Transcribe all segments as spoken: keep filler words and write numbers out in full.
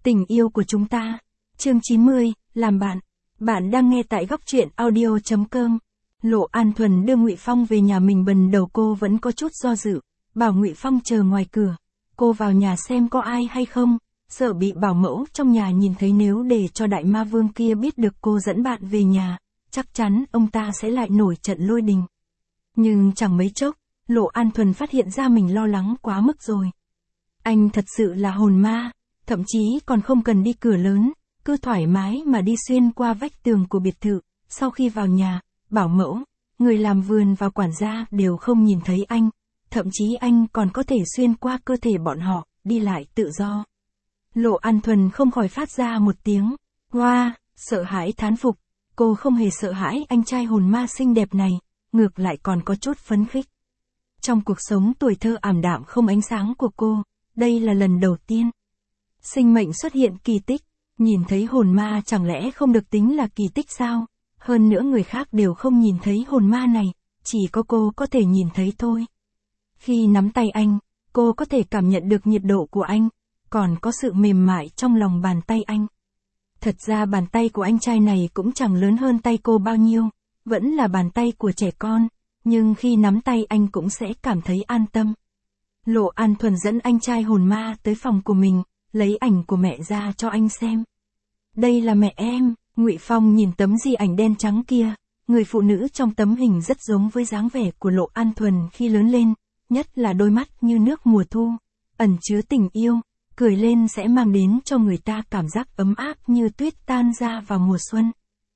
Tình yêu của chúng ta. Chương chín mươi, làm bạn. Bạn đang nghe tại góc truyện audio chấm com. Lộ An Thuần đưa Ngụy Phong về nhà mình, bần đầu cô vẫn có chút do dự, bảo Ngụy Phong chờ ngoài cửa. Cô vào nhà xem có ai hay không, sợ bị bảo mẫu trong nhà nhìn thấy, nếu để cho đại ma vương kia biết được cô dẫn bạn về nhà, chắc chắn ông ta sẽ lại nổi trận lôi đình. Nhưng chẳng mấy chốc, Lộ An Thuần phát hiện ra mình lo lắng quá mức rồi. Anh thật sự là hồn ma, thậm chí còn không cần đi cửa lớn, cứ thoải mái mà đi xuyên qua vách tường của biệt thự. Sau khi vào nhà, bảo mẫu, người làm vườn và quản gia đều không nhìn thấy anh, thậm chí anh còn có thể xuyên qua cơ thể bọn họ, đi lại tự do. Lộ An Thuần không khỏi phát ra một tiếng hoa, wow, sợ hãi thán phục. Cô không hề sợ hãi anh trai hồn ma xinh đẹp này, ngược lại còn có chút phấn khích. Trong cuộc sống tuổi thơ ảm đạm không ánh sáng của cô, đây là lần đầu tiên sinh mệnh xuất hiện kỳ tích. Nhìn thấy hồn ma chẳng lẽ không được tính là kỳ tích sao? Hơn nữa người khác đều không nhìn thấy hồn ma này, chỉ có cô có thể nhìn thấy thôi. Khi nắm tay anh, cô có thể cảm nhận được nhiệt độ của anh, còn có sự mềm mại trong lòng bàn tay anh. Thật ra bàn tay của anh trai này cũng chẳng lớn hơn tay cô bao nhiêu, vẫn là bàn tay của trẻ con, nhưng khi nắm tay anh cũng sẽ cảm thấy an tâm. Lộ An Thuần dẫn anh trai hồn ma tới phòng của mình, lấy ảnh của mẹ ra cho anh xem. Đây là mẹ em. Ngụy Phong nhìn tấm di ảnh đen trắng kia, người phụ nữ trong tấm hình rất giống với dáng vẻ của Lộ An Thuần khi lớn lên, nhất là đôi mắt như nước mùa thu, ẩn chứa tình yêu, cười lên sẽ mang đến cho người ta cảm giác ấm áp như tuyết tan ra vào mùa xuân.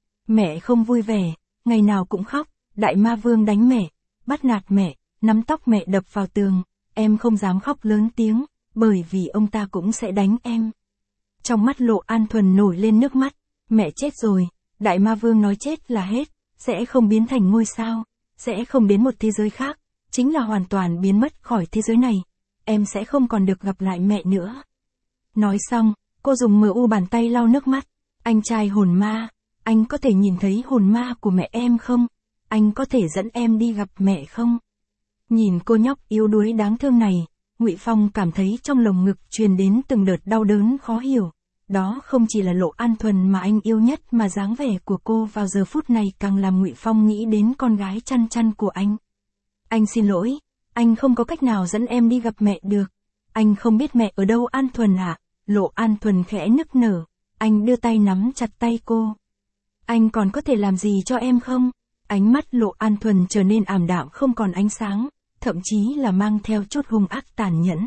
Mẹ không vui vẻ, ngày nào cũng khóc, đại ma vương đánh mẹ, bắt nạt mẹ, nắm tóc mẹ đập vào tường, em không dám khóc lớn tiếng, bởi vì ông ta cũng sẽ đánh em. Trong mắt Lộ An Thuần nổi lên nước mắt. Mẹ chết rồi, đại ma vương nói chết là hết, sẽ không biến thành ngôi sao, sẽ không đến một thế giới khác, chính là hoàn toàn biến mất khỏi thế giới này, em sẽ không còn được gặp lại mẹ nữa. Nói xong, cô dùng mờ u bàn tay lau nước mắt. Anh trai hồn ma, anh có thể nhìn thấy hồn ma của mẹ em không? Anh có thể dẫn em đi gặp mẹ không? Nhìn cô nhóc yếu đuối đáng thương này, Ngụy Phong cảm thấy trong lồng ngực truyền đến từng đợt đau đớn khó hiểu. Đó không chỉ là Lộ An Thuần mà anh yêu nhất, mà dáng vẻ của cô vào giờ phút này càng làm Ngụy Phong nghĩ đến con gái chăn chăn của anh. Anh xin lỗi, anh không có cách nào dẫn em đi gặp mẹ được. Anh không biết mẹ ở đâu An Thuần ạ. À? Lộ An Thuần khẽ nức nở, anh đưa tay nắm chặt tay cô. Anh còn có thể làm gì cho em không? Ánh mắt Lộ An Thuần trở nên ảm đạm không còn ánh sáng, thậm chí là mang theo chút hung ác tàn nhẫn.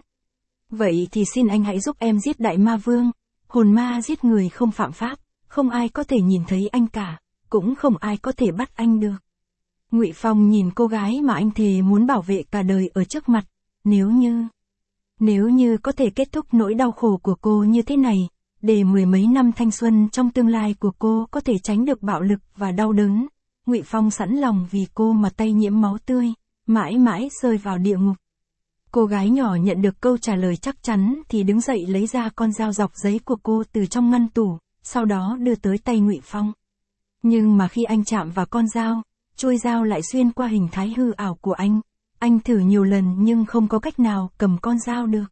Vậy thì xin anh hãy giúp em giết đại ma vương. Hồn ma giết người không phạm pháp, không ai có thể nhìn thấy anh cả, cũng không ai có thể bắt anh được. Ngụy Phong nhìn cô gái mà anh thề muốn bảo vệ cả đời ở trước mặt, nếu như, nếu như có thể kết thúc nỗi đau khổ của cô như thế này, để mười mấy năm thanh xuân trong tương lai của cô có thể tránh được bạo lực và đau đớn, Ngụy Phong sẵn lòng vì cô mà tay nhiễm máu tươi, mãi mãi rơi vào địa ngục. Cô gái nhỏ nhận được câu trả lời chắc chắn thì đứng dậy lấy ra con dao dọc giấy của cô từ trong ngăn tủ, sau đó đưa tới tay Ngụy Phong. Nhưng mà khi anh chạm vào con dao, chuôi dao lại xuyên qua hình thái hư ảo của anh. Anh thử nhiều lần nhưng không có cách nào cầm con dao được.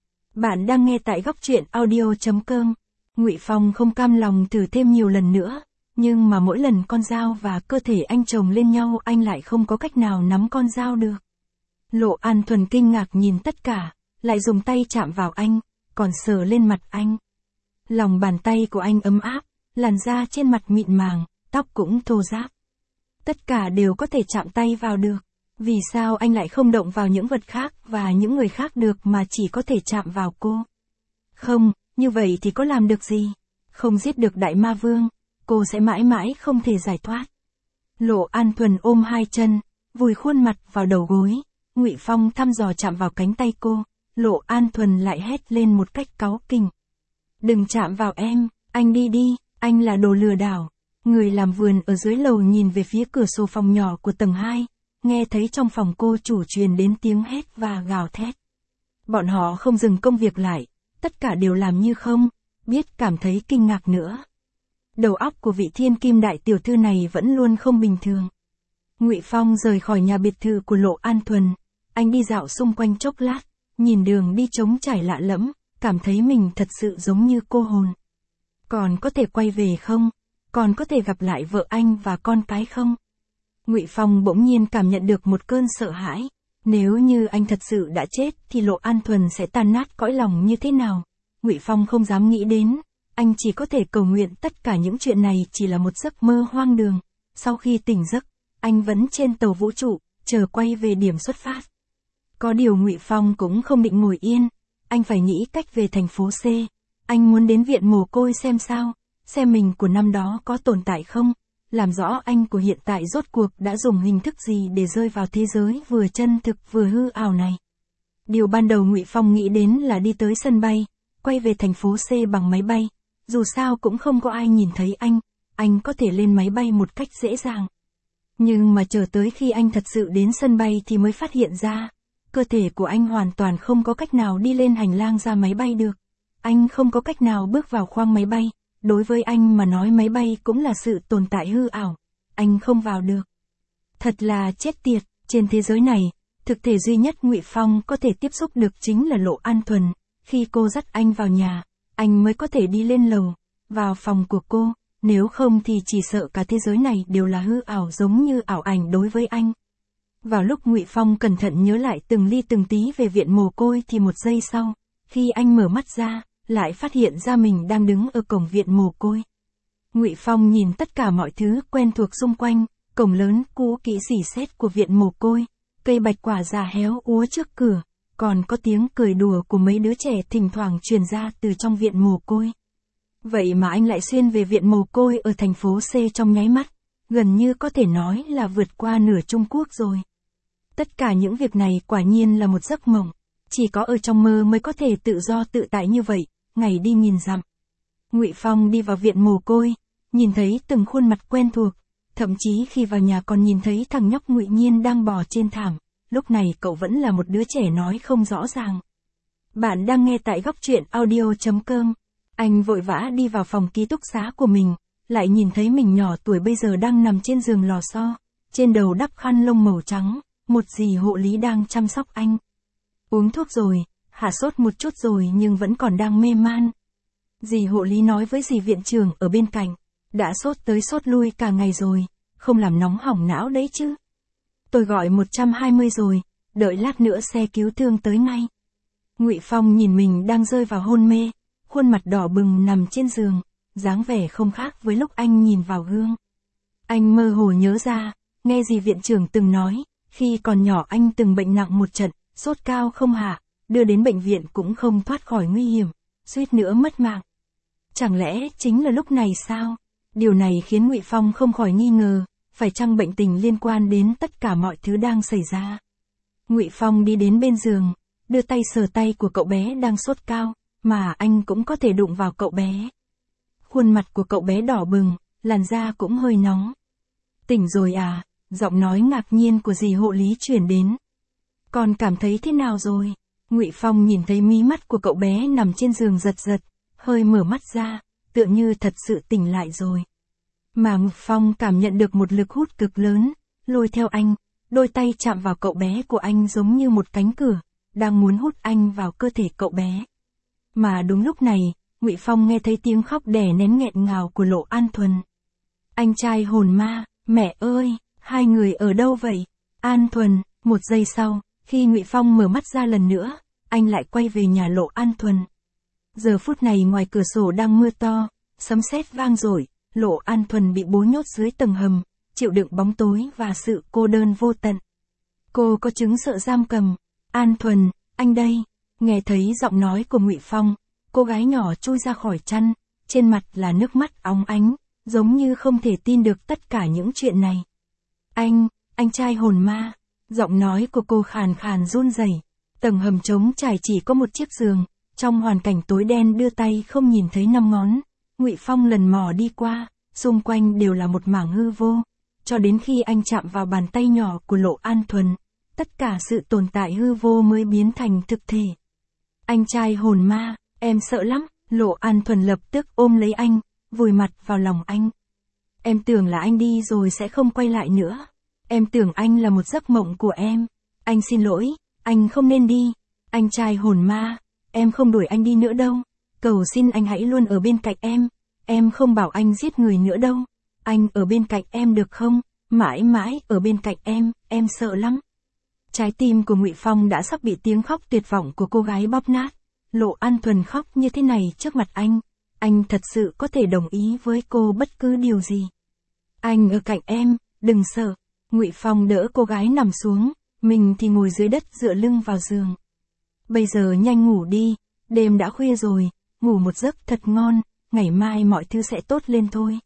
Bạn đang nghe tại góc truyện audio chấm com. Ngụy Phong không cam lòng thử thêm nhiều lần nữa, nhưng mà mỗi lần con dao và cơ thể anh chồng lên nhau anh lại không có cách nào nắm con dao được. Lộ An Thuần kinh ngạc nhìn tất cả, lại dùng tay chạm vào anh, còn sờ lên mặt anh. Lòng bàn tay của anh ấm áp, làn da trên mặt mịn màng, tóc cũng thô ráp. Tất cả đều có thể chạm tay vào được. Vì sao anh lại không động vào những vật khác và những người khác được mà chỉ có thể chạm vào cô? Không, như vậy thì có làm được gì? Không giết được đại ma vương, cô sẽ mãi mãi không thể giải thoát. Lộ An Thuần ôm hai chân, vùi khuôn mặt vào đầu gối. Ngụy Phong thăm dò chạm vào cánh tay cô, Lộ An Thuần lại hét lên một cách cáu kỉnh. Đừng chạm vào em, anh đi đi, anh là đồ lừa đảo. Người làm vườn ở dưới lầu nhìn về phía cửa sổ phòng nhỏ của tầng hai, nghe thấy trong phòng cô chủ truyền đến tiếng hét và gào thét. Bọn họ không dừng công việc lại, tất cả đều làm như không, biết cảm thấy kinh ngạc nữa. Đầu óc của vị thiên kim đại tiểu thư này vẫn luôn không bình thường. Ngụy Phong rời khỏi nhà biệt thự của Lộ An Thuần. Anh đi dạo xung quanh chốc lát, nhìn đường đi trống trải lạ lẫm, cảm thấy mình thật sự giống như cô hồn. Còn có thể quay về không? Còn có thể gặp lại vợ anh và con cái không? Ngụy Phong bỗng nhiên cảm nhận được một cơn sợ hãi. Nếu như anh thật sự đã chết thì Lộ An Thuần sẽ tan nát cõi lòng như thế nào? Ngụy Phong không dám nghĩ đến, anh chỉ có thể cầu nguyện tất cả những chuyện này chỉ là một giấc mơ hoang đường. Sau khi tỉnh giấc, anh vẫn trên tàu vũ trụ, chờ quay về điểm xuất phát. Có điều Ngụy Phong cũng không định ngồi yên, anh phải nghĩ cách về thành phố C. Anh muốn đến viện mồ côi xem sao, xem mình của năm đó có tồn tại không, làm rõ anh của hiện tại rốt cuộc đã dùng hình thức gì để rơi vào thế giới vừa chân thực vừa hư ảo này. Điều ban đầu Ngụy Phong nghĩ đến là đi tới sân bay, quay về thành phố C bằng máy bay, dù sao cũng không có ai nhìn thấy anh, anh có thể lên máy bay một cách dễ dàng. Nhưng mà chờ tới khi anh thật sự đến sân bay thì mới phát hiện ra, cơ thể của anh hoàn toàn không có cách nào đi lên hành lang ra máy bay được. Anh không có cách nào bước vào khoang máy bay, đối với anh mà nói máy bay cũng là sự tồn tại hư ảo, anh không vào được. Thật là chết tiệt, trên thế giới này, thực thể duy nhất Ngụy Phong có thể tiếp xúc được chính là Lộ An Thuần, khi cô dắt anh vào nhà, anh mới có thể đi lên lầu, vào phòng của cô, nếu không thì chỉ sợ cả thế giới này đều là hư ảo giống như ảo ảnh đối với anh. Vào lúc Ngụy Phong cẩn thận nhớ lại từng ly từng tí về viện mồ côi thì một giây sau, khi anh mở mắt ra, lại phát hiện ra mình đang đứng ở cổng viện mồ côi. Ngụy Phong nhìn tất cả mọi thứ quen thuộc xung quanh, cổng lớn cũ kỹ rỉ sét của viện mồ côi, cây bạch quả già héo úa trước cửa, còn có tiếng cười đùa của mấy đứa trẻ thỉnh thoảng truyền ra từ trong viện mồ côi. Vậy mà anh lại xuyên về viện mồ côi ở thành phố C trong nháy mắt, gần như có thể nói là vượt qua nửa Trung Quốc rồi. Tất cả những việc này quả nhiên là một giấc mộng, chỉ có ở trong mơ mới có thể tự do tự tại như vậy, ngày đi nghìn dặm. Ngụy Phong đi vào viện mồ côi, nhìn thấy từng khuôn mặt quen thuộc, thậm chí khi vào nhà còn nhìn thấy thằng nhóc Ngụy Nhiên đang bò trên thảm, lúc này cậu vẫn là một đứa trẻ nói không rõ ràng. Bạn đang nghe tại góc truyện audio chấm com. Anh vội vã đi vào phòng ký túc xá của mình, lại nhìn thấy mình nhỏ tuổi bây giờ đang nằm trên giường lò xo, trên đầu đắp khăn lông màu trắng, một dì hộ lý đang chăm sóc anh. Uống thuốc rồi, hạ sốt một chút rồi nhưng vẫn còn đang mê man. Dì hộ lý nói với dì viện trưởng ở bên cạnh, đã sốt tới sốt lui cả ngày rồi, không làm nóng hỏng não đấy chứ. Tôi gọi một trăm hai mươi rồi, đợi lát nữa xe cứu thương tới ngay. Ngụy Phong nhìn mình đang rơi vào hôn mê, khuôn mặt đỏ bừng nằm trên giường, dáng vẻ không khác với lúc anh nhìn vào gương. Anh mơ hồ nhớ ra, nghe dì viện trưởng từng nói, khi còn nhỏ anh từng bệnh nặng một trận, sốt cao không hạ, đưa đến bệnh viện cũng không thoát khỏi nguy hiểm, suýt nữa mất mạng. Chẳng lẽ chính là lúc này sao? Điều này khiến Ngụy Phong không khỏi nghi ngờ, phải chăng bệnh tình liên quan đến tất cả mọi thứ đang xảy ra. Ngụy Phong đi đến bên giường, đưa tay sờ tay của cậu bé đang sốt cao, mà anh cũng có thể đụng vào cậu bé. Khuôn mặt của cậu bé đỏ bừng, làn da cũng hơi nóng. Tỉnh rồi à? Giọng nói ngạc nhiên của dì hộ lý truyền đến. Con cảm thấy thế nào rồi? Ngụy Phong nhìn thấy mí mắt của cậu bé nằm trên giường giật giật, hơi mở mắt ra, tựa như thật sự tỉnh lại rồi. Mà Ngụy Phong cảm nhận được một lực hút cực lớn, lôi theo anh, đôi tay chạm vào cậu bé của anh giống như một cánh cửa, đang muốn hút anh vào cơ thể cậu bé. Mà đúng lúc này, Ngụy Phong nghe thấy tiếng khóc đè nén nghẹn ngào của Lộ An Thuần. Anh trai hồn ma, mẹ ơi, hai người ở đâu vậy? An Thuần, một giây sau, khi Ngụy Phong mở mắt ra lần nữa, anh lại quay về nhà Lộ An Thuần. Giờ phút này ngoài cửa sổ đang mưa to, sấm sét vang dội, Lộ An Thuần bị bố nhốt dưới tầng hầm, chịu đựng bóng tối và sự cô đơn vô tận. Cô có chứng sợ giam cầm. An Thuần, anh đây. Nghe thấy giọng nói của Ngụy Phong, cô gái nhỏ chui ra khỏi chăn, trên mặt là nước mắt óng ánh, giống như không thể tin được tất cả những chuyện này. Anh, anh trai hồn ma. Giọng nói của cô khàn khàn run rẩy. Tầng hầm trống trải chỉ có một chiếc giường, trong hoàn cảnh tối đen đưa tay không nhìn thấy năm ngón. Ngụy Phong lần mò đi qua, xung quanh đều là một mảng hư vô, cho đến khi anh chạm vào bàn tay nhỏ của Lộ An Thuần, tất cả sự tồn tại hư vô mới biến thành thực thể. Anh trai hồn ma, em sợ lắm. Lộ An Thuần lập tức ôm lấy anh, vùi mặt vào lòng anh. Em tưởng là anh đi rồi sẽ không quay lại nữa. Em tưởng anh là một giấc mộng của em. Anh xin lỗi, anh không nên đi. Anh trai hồn ma, em không đuổi anh đi nữa đâu. Cầu xin anh hãy luôn ở bên cạnh em. Em không bảo anh giết người nữa đâu. Anh ở bên cạnh em được không? Mãi mãi ở bên cạnh em, em sợ lắm. Trái tim của Ngụy Phong đã sắp bị tiếng khóc tuyệt vọng của cô gái bóp nát. Lộ An Thuần khóc như thế này trước mặt anh. Anh thật sự có thể đồng ý với cô bất cứ điều gì. Anh ở cạnh em, đừng sợ. Ngụy Phong đỡ cô gái nằm xuống, mình thì ngồi dưới đất dựa lưng vào giường. Bây giờ nhanh ngủ đi, đêm đã khuya rồi, ngủ một giấc thật ngon, ngày mai mọi thứ sẽ tốt lên thôi.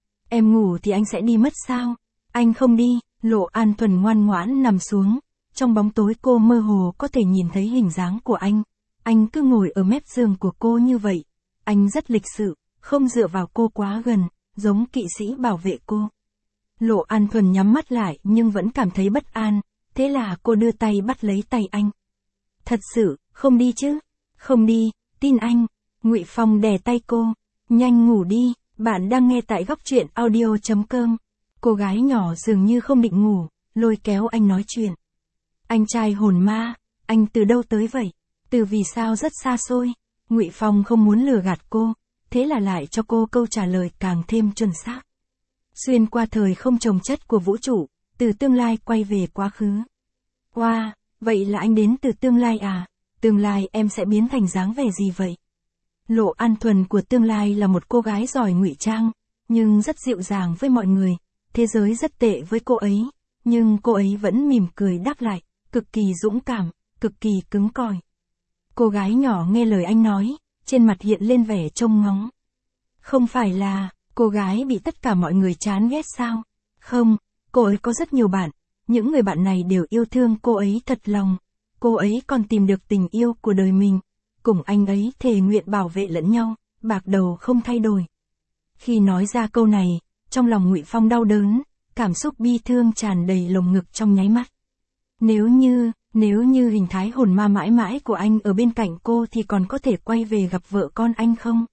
Em ngủ thì anh sẽ đi mất sao? Anh không đi. Lộ An Thuần ngoan ngoãn nằm xuống. Trong bóng tối cô mơ hồ có thể nhìn thấy hình dáng của anh. Anh cứ ngồi ở mép giường của cô như vậy. Anh rất lịch sự, không dựa vào cô quá gần, giống kỵ sĩ bảo vệ cô. Lộ An Thuần nhắm mắt lại nhưng vẫn cảm thấy bất an, thế là cô đưa tay bắt lấy tay anh. Thật sự, không đi chứ? Không đi, tin anh. Ngụy Phong đè tay cô. Nhanh ngủ đi, bạn đang nghe tại góc truyện audio chấm com. Cô gái nhỏ dường như không định ngủ, lôi kéo anh nói chuyện. Anh trai hồn ma, anh từ đâu tới vậy? Từ vì sao rất xa xôi. Ngụy Phong không muốn lừa gạt cô, thế là lại cho cô câu trả lời càng thêm chuẩn xác. Xuyên qua thời không chồng chất của vũ trụ, từ tương lai quay về quá khứ. Wow, vậy là anh đến từ tương lai à? Tương lai em sẽ biến thành dáng vẻ gì vậy? Lộ An Thuần của tương lai là một cô gái giỏi ngụy trang, nhưng rất dịu dàng với mọi người. Thế giới rất tệ với cô ấy, nhưng cô ấy vẫn mỉm cười đáp lại, cực kỳ dũng cảm, cực kỳ cứng cỏi. Cô gái nhỏ nghe lời anh nói, trên mặt hiện lên vẻ trông ngóng. Không phải là, cô gái bị tất cả mọi người chán ghét sao? Không, cô ấy có rất nhiều bạn, những người bạn này đều yêu thương cô ấy thật lòng. Cô ấy còn tìm được tình yêu của đời mình, cùng anh ấy thề nguyện bảo vệ lẫn nhau, bạc đầu không thay đổi. Khi nói ra câu này, trong lòng Ngụy Phong đau đớn, cảm xúc bi thương tràn đầy lồng ngực trong nháy mắt. Nếu như, nếu như hình thái hồn ma mãi mãi của anh ở bên cạnh cô thì còn có thể quay về gặp vợ con anh không?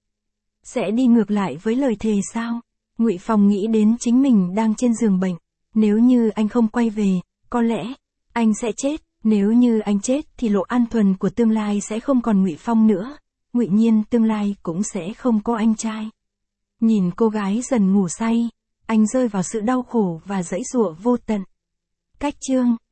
Sẽ đi ngược lại với lời thề sao? Ngụy Phong nghĩ đến chính mình đang trên giường bệnh. Nếu như anh không quay về, có lẽ anh sẽ chết. Nếu như anh chết thì Lộ An Thuần của tương lai sẽ không còn Ngụy Phong nữa. Ngụy Nhiên tương lai cũng sẽ không có anh trai. Nhìn cô gái dần ngủ say, anh rơi vào sự đau khổ và giãy giụa vô tận. Cách chương